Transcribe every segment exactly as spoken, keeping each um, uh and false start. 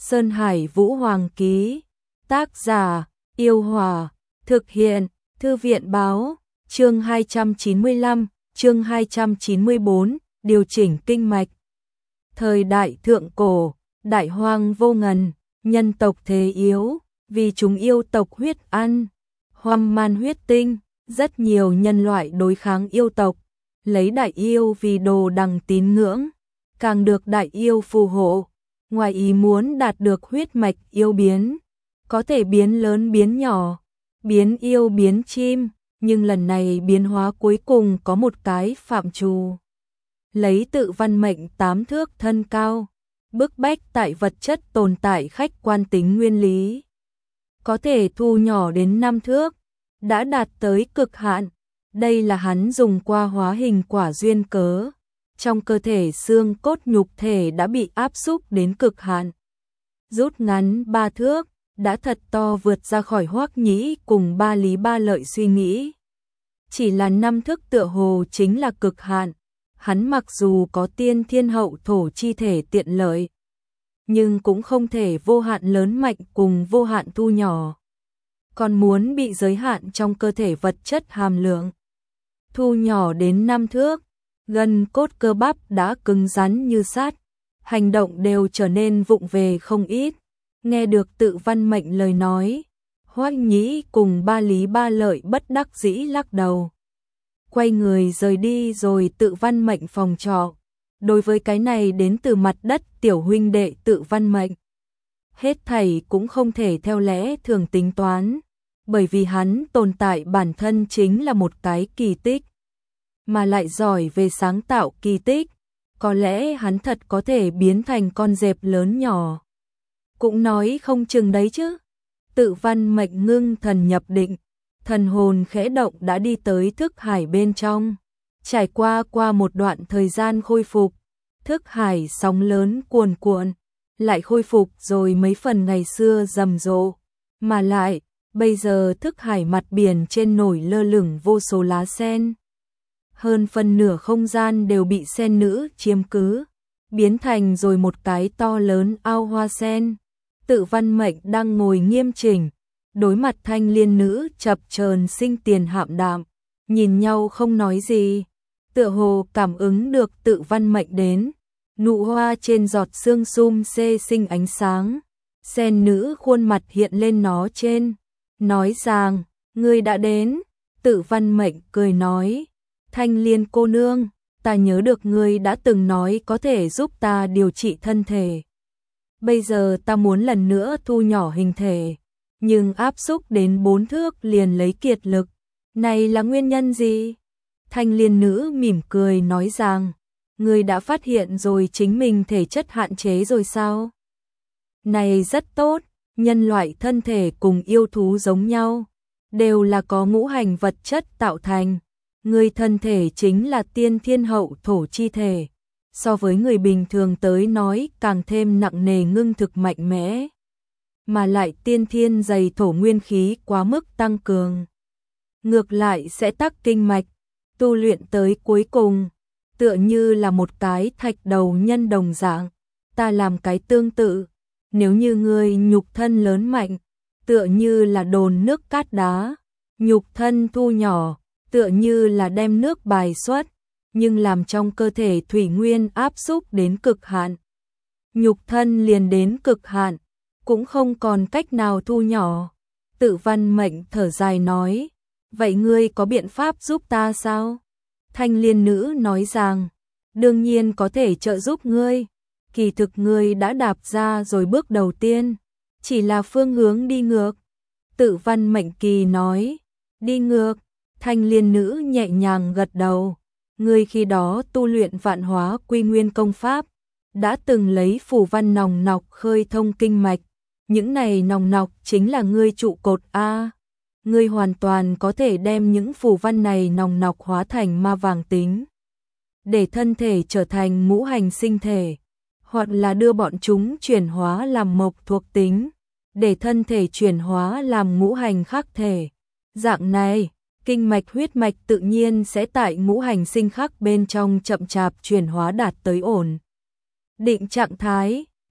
Sơn Hải Vũ Hoàng ký. Tác giả: Yêu Hòa. Thực hiện: Thư viện báo. Chương hai trăm chín mươi lăm, chương hai trăm chín mươi bốn, điều chỉnh kinh mạch. Thời đại thượng cổ, đại hoang vô ngần, nhân tộc thế yếu, vì chúng yêu tộc huyết ăn, hoang man huyết tinh, rất nhiều nhân loại đối kháng yêu tộc, lấy đại yêu vì đồ đằng tín ngưỡng, càng được đại yêu phù hộ, ngoài ý muốn đạt được huyết mạch yêu biến, có thể biến lớn biến nhỏ, biến yêu biến chim, nhưng lần này biến hóa cuối cùng có một cái phạm trù. Lấy tự văn mệnh tám thước thân cao, bức bách tại vật chất tồn tại khách quan tính nguyên lý. Có thể thu nhỏ đến năm thước, đã đạt tới cực hạn. Đây là hắn dùng qua hóa hình quả duyên cớ. Trong cơ thể xương cốt nhục thể đã bị áp xúc đến cực hạn. Rút ngắn ba thước, đã thật to vượt ra khỏi Hoắc Nhĩ cùng ba lý ba lợi suy nghĩ. Chỉ là năm thước tựa hồ chính là cực hạn. Hắn mặc dù có tiên thiên hậu thổ chi thể tiện lợi, nhưng cũng không thể vô hạn lớn mạnh cùng vô hạn thu nhỏ. Còn muốn bị giới hạn trong cơ thể vật chất hàm lượng. Thu nhỏ đến năm thước, gân cốt cơ bắp đã cứng rắn như sắt, hành động đều trở nên vụng về không ít. Nghe được tự văn mệnh lời nói, Hoắc Nhĩ cùng ba lý ba lợi bất đắc dĩ lắc đầu. Quay người rời đi rồi tự văn mệnh phòng trọ. Đối với cái này đến từ mặt đất tiểu huynh đệ tự văn mệnh, hết thảy cũng không thể theo lẽ thường tính toán, bởi vì hắn tồn tại bản thân chính là một cái kỳ tích, mà lại giỏi về sáng tạo kỳ tích, có lẽ hắn thật có thể biến thành con dẹp lớn nhỏ. Cũng nói không chừng đấy chứ. Tự văn mệnh ngưng thần nhập định, thần hồn khẽ động đã đi tới thức hải bên trong, trải qua qua một đoạn thời gian khôi phục, thức hải sóng lớn cuồn cuộn, lại khôi phục rồi mấy phần ngày xưa rầm rộ, mà lại, bây giờ thức hải mặt biển trên nổi lơ lửng vô số lá sen. Hơn phần nửa không gian đều bị sen nữ chiếm cứ, biến thành rồi một cái to lớn ao hoa sen. Tự văn mệnh đang ngồi nghiêm chỉnh, đối mặt thanh liên nữ chập chờn sinh tiền hạm đạm, nhìn nhau không nói gì, tựa hồ cảm ứng được tự văn mệnh đến, nụ hoa trên giọt sương sum xê sinh ánh sáng, sen nữ khuôn mặt hiện lên nó trên, nói rằng, ngươi đã đến. Tự văn mệnh cười nói, thanh liên cô nương, ta nhớ được ngươi đã từng nói có thể giúp ta điều trị thân thể. Bây giờ ta muốn lần nữa thu nhỏ hình thể, nhưng áp xúc đến bốn thước liền lấy kiệt lực. Này là nguyên nhân gì? Thanh liên nữ mỉm cười nói rằng, ngươi đã phát hiện rồi chính mình thể chất hạn chế rồi sao? Này rất tốt, nhân loại thân thể cùng yêu thú giống nhau, đều là có ngũ hành vật chất tạo thành. Ngươi thân thể chính là tiên thiên hậu thổ chi thể. So với người bình thường tới nói càng thêm nặng nề ngưng thực mạnh mẽ, mà lại tiên thiên dày thổ nguyên khí quá mức tăng cường. Ngược lại sẽ tắc kinh mạch, tu luyện tới cuối cùng, tựa như là một cái thạch đầu nhân đồng dạng, ta làm cái tương tự, nếu như ngươi nhục thân lớn mạnh, tựa như là đồn nước cát đá, nhục thân thu nhỏ, tựa như là đem nước bài xuất, nhưng làm trong cơ thể thủy nguyên áp xúc đến cực hạn. Nhục thân liền đến cực hạn, cũng không còn cách nào thu nhỏ. Tự văn mệnh thở dài nói, vậy ngươi có biện pháp giúp ta sao? Thanh liên nữ nói rằng, đương nhiên có thể trợ giúp ngươi, kỳ thực ngươi đã đạp ra rồi bước đầu tiên, chỉ là phương hướng đi ngược. Tự văn mệnh kỳ nói, đi ngược. Thanh liên nữ nhẹ nhàng gật đầu. Ngươi khi đó tu luyện vạn hóa quy nguyên công pháp, đã từng lấy phù văn nòng nọc khơi thông kinh mạch, những này nòng nọc chính là ngươi trụ cột A. Ngươi hoàn toàn có thể đem những phù văn này nòng nọc hóa thành ma vàng tính, để thân thể trở thành ngũ hành sinh thể, hoặc là đưa bọn chúng chuyển hóa làm mộc thuộc tính, để thân thể chuyển hóa làm ngũ hành khắc thể. Dạng này, kinh mạch huyết mạch tự nhiên sẽ tại ngũ hành sinh khắc bên trong chậm chạp chuyển hóa đạt tới ổn định trạng thái.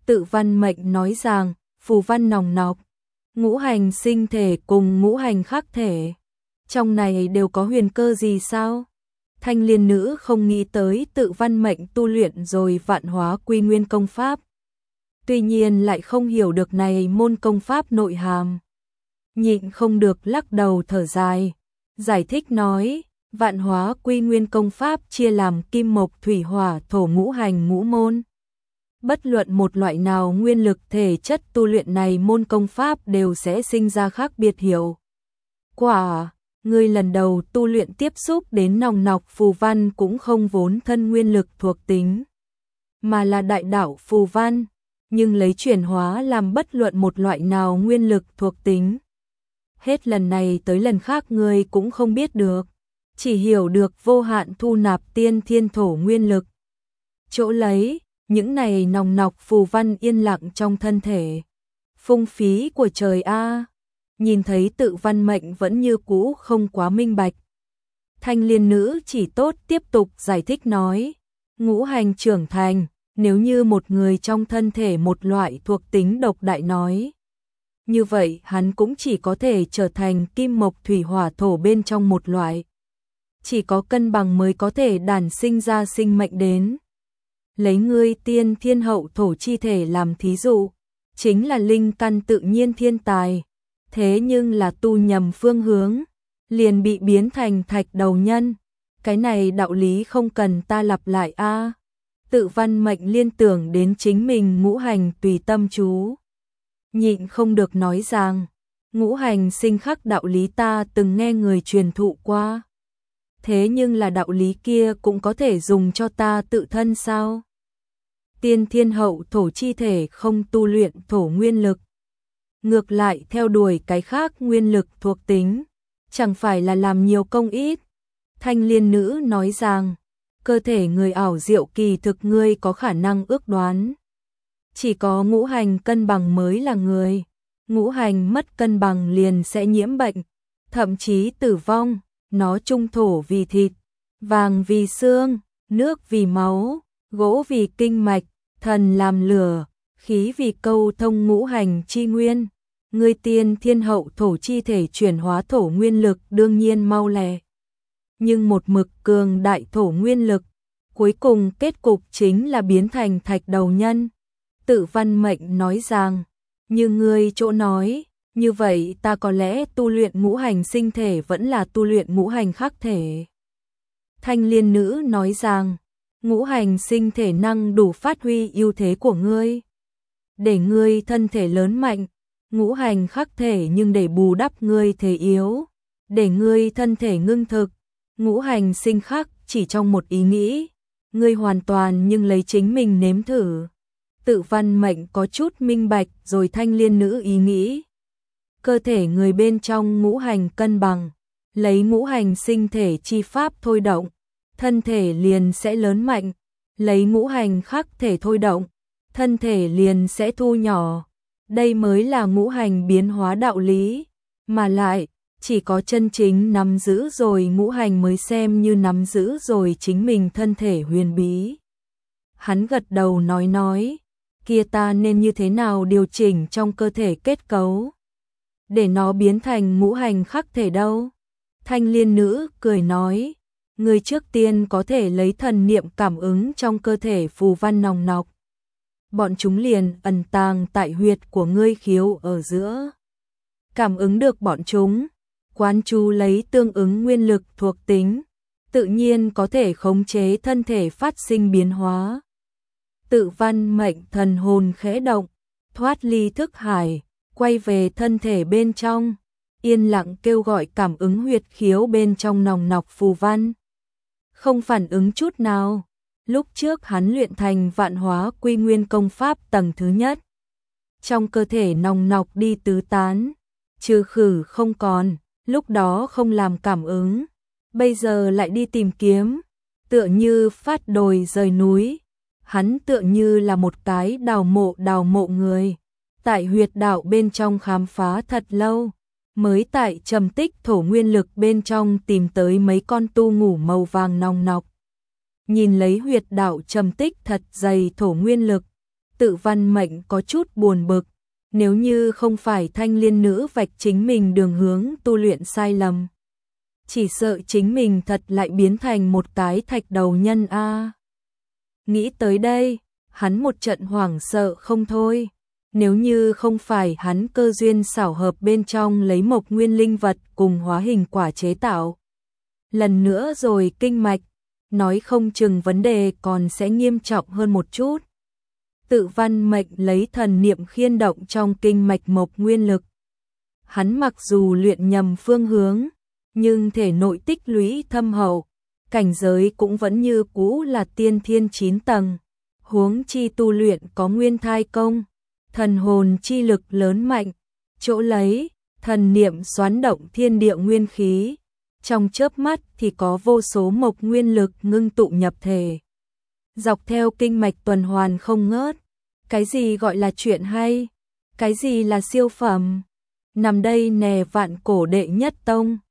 Tự văn mệnh nói rằng, phù văn nòng nọc, ngũ hành sinh thể cùng ngũ hành khắc thể, trong này đều có huyền cơ gì sao? Thanh Liên nữ không nghĩ tới tự văn mệnh tu luyện rồi vạn hóa quy nguyên công pháp. Tuy nhiên lại không hiểu được này môn công pháp nội hàm. Nhịn không được lắc đầu thở dài, giải thích nói, vạn hóa quy nguyên công pháp chia làm kim mộc thủy hỏa thổ ngũ hành ngũ môn. Bất luận một loại nào nguyên lực thể chất tu luyện này môn công pháp đều sẽ sinh ra khác biệt hiệu quả. Người lần đầu tu luyện tiếp xúc đến nòng nọc phù văn cũng không vốn thân nguyên lực thuộc tính, mà là đại đạo phù văn, nhưng lấy chuyển hóa làm bất luận một loại nào nguyên lực thuộc tính. Hết lần này tới lần khác người cũng không biết được, chỉ hiểu được vô hạn thu nạp tiên thiên thổ nguyên lực. Chỗ lấy, những này nòng nọc phù văn yên lặng trong thân thể. Phung phí của trời a. Nhìn thấy tự văn mệnh vẫn như cũ không quá minh bạch. Thanh Liên nữ chỉ tốt tiếp tục giải thích nói, ngũ hành trưởng thành, nếu như một người trong thân thể một loại thuộc tính độc đại nói, như vậy hắn cũng chỉ có thể trở thành kim mộc thủy hỏa thổ bên trong một loại. Chỉ có cân bằng mới có thể đản sinh ra sinh mệnh đến. Lấy ngươi tiên thiên hậu thổ chi thể làm thí dụ, chính là linh căn tự nhiên thiên tài. Thế nhưng là tu nhầm phương hướng, liền bị biến thành thạch đầu nhân. Cái này đạo lý không cần ta lặp lại a. Tự văn mệnh liên tưởng đến chính mình ngũ hành tùy tâm chú. Nhịn không được nói rằng, ngũ hành sinh khắc đạo lý ta từng nghe người truyền thụ qua. Thế nhưng là đạo lý kia cũng có thể dùng cho ta tự thân sao? Tiên thiên hậu thổ chi thể không tu luyện thổ nguyên lực, ngược lại theo đuổi cái khác nguyên lực thuộc tính, chẳng phải là làm nhiều công ít. Thanh Liên nữ nói rằng, cơ thể người ảo diệu kỳ thực ngươi có khả năng ước đoán. Chỉ có ngũ hành cân bằng mới là người, ngũ hành mất cân bằng liền sẽ nhiễm bệnh, thậm chí tử vong. Nó trung thổ vì thịt, vàng vì xương, nước vì máu, gỗ vì kinh mạch, thần làm lửa, khí vì câu thông ngũ hành chi nguyên. Ngươi tiên thiên hậu thổ chi thể chuyển hóa thổ nguyên lực đương nhiên mau lẹ. Nhưng một mực cường đại thổ nguyên lực, cuối cùng kết cục chính là biến thành thạch đầu nhân. Tự văn mệnh nói rằng, như ngươi chỗ nói, như vậy ta có lẽ tu luyện ngũ hành sinh thể vẫn là tu luyện ngũ hành khắc thể. Thanh Liên nữ nói rằng, ngũ hành sinh thể năng đủ phát huy ưu thế của ngươi, để ngươi thân thể lớn mạnh, ngũ hành khắc thể nhưng để bù đắp ngươi thể yếu, để ngươi thân thể ngưng thực, ngũ hành sinh khắc chỉ trong một ý nghĩ, ngươi hoàn toàn nhưng lấy chính mình nếm thử. Tự văn mệnh có chút minh bạch rồi Thanh Liên nữ ý nghĩ. Cơ thể người bên trong ngũ hành cân bằng, lấy ngũ hành sinh thể chi pháp thôi động, thân thể liền sẽ lớn mạnh, lấy ngũ hành khắc thể thôi động, thân thể liền sẽ thu nhỏ. Đây mới là ngũ hành biến hóa đạo lý, mà lại, chỉ có chân chính nắm giữ rồi ngũ hành mới xem như nắm giữ rồi chính mình thân thể huyền bí. Hắn gật đầu nói nói, kia ta nên như thế nào điều chỉnh trong cơ thể kết cấu, để nó biến thành ngũ hành khắc thể đâu? Thanh Liên nữ cười nói, người trước tiên có thể lấy thần niệm cảm ứng trong cơ thể phù văn nòng nọc. Bọn chúng liền ẩn tàng tại huyệt của ngươi khiếu ở giữa. Cảm ứng được bọn chúng, quán chú lấy tương ứng nguyên lực thuộc tính, tự nhiên có thể khống chế thân thể phát sinh biến hóa. Tự văn mệnh thần hồn khẽ động, thoát ly thức hải, quay về thân thể bên trong, yên lặng kêu gọi cảm ứng huyệt khiếu bên trong nòng nọc phù văn. Không phản ứng chút nào. Lúc trước hắn luyện thành vạn hóa quy nguyên công pháp tầng thứ nhất. Trong cơ thể nòng nọc đi tứ tán, trừ khử không còn, lúc đó không làm cảm ứng. Bây giờ lại đi tìm kiếm, tựa như phát đồi rời núi. Hắn tựa như là một cái đào mộ đào mộ người. Tại huyệt đạo bên trong khám phá thật lâu, mới tại trầm tích thổ nguyên lực bên trong tìm tới mấy con tu ngủ màu vàng nòng nọc. Nhìn lấy huyệt đạo trầm tích thật dày thổ nguyên lực, Tự Văn Mệnh có chút buồn bực, nếu như không phải Thanh Liên nữ vạch chính mình đường hướng tu luyện sai lầm, chỉ sợ chính mình thật lại biến thành một cái thạch đầu nhân a. Nghĩ tới đây, hắn một trận hoảng sợ không thôi. Nếu như không phải hắn cơ duyên xảo hợp bên trong lấy mộc nguyên linh vật cùng hóa hình quả chế tạo. Lần nữa rồi kinh mạch, nói không chừng vấn đề còn sẽ nghiêm trọng hơn một chút. Tự Văn Mệnh lấy thần niệm khiên động trong kinh mạch mộc nguyên lực. Hắn mặc dù luyện nhầm phương hướng, nhưng thể nội tích lũy thâm hậu, cảnh giới cũng vẫn như cũ là tiên thiên chín tầng. Huống chi tu luyện có nguyên thai công, thần hồn chi lực lớn mạnh, chỗ lấy, thần niệm xoán động thiên địa nguyên khí. Trong chớp mắt thì có vô số mộc nguyên lực ngưng tụ nhập thể. Dọc theo kinh mạch tuần hoàn không ngớt. Cái gì gọi là chuyện hay? Cái gì là siêu phẩm? Nằm đây nè vạn cổ đệ nhất tông.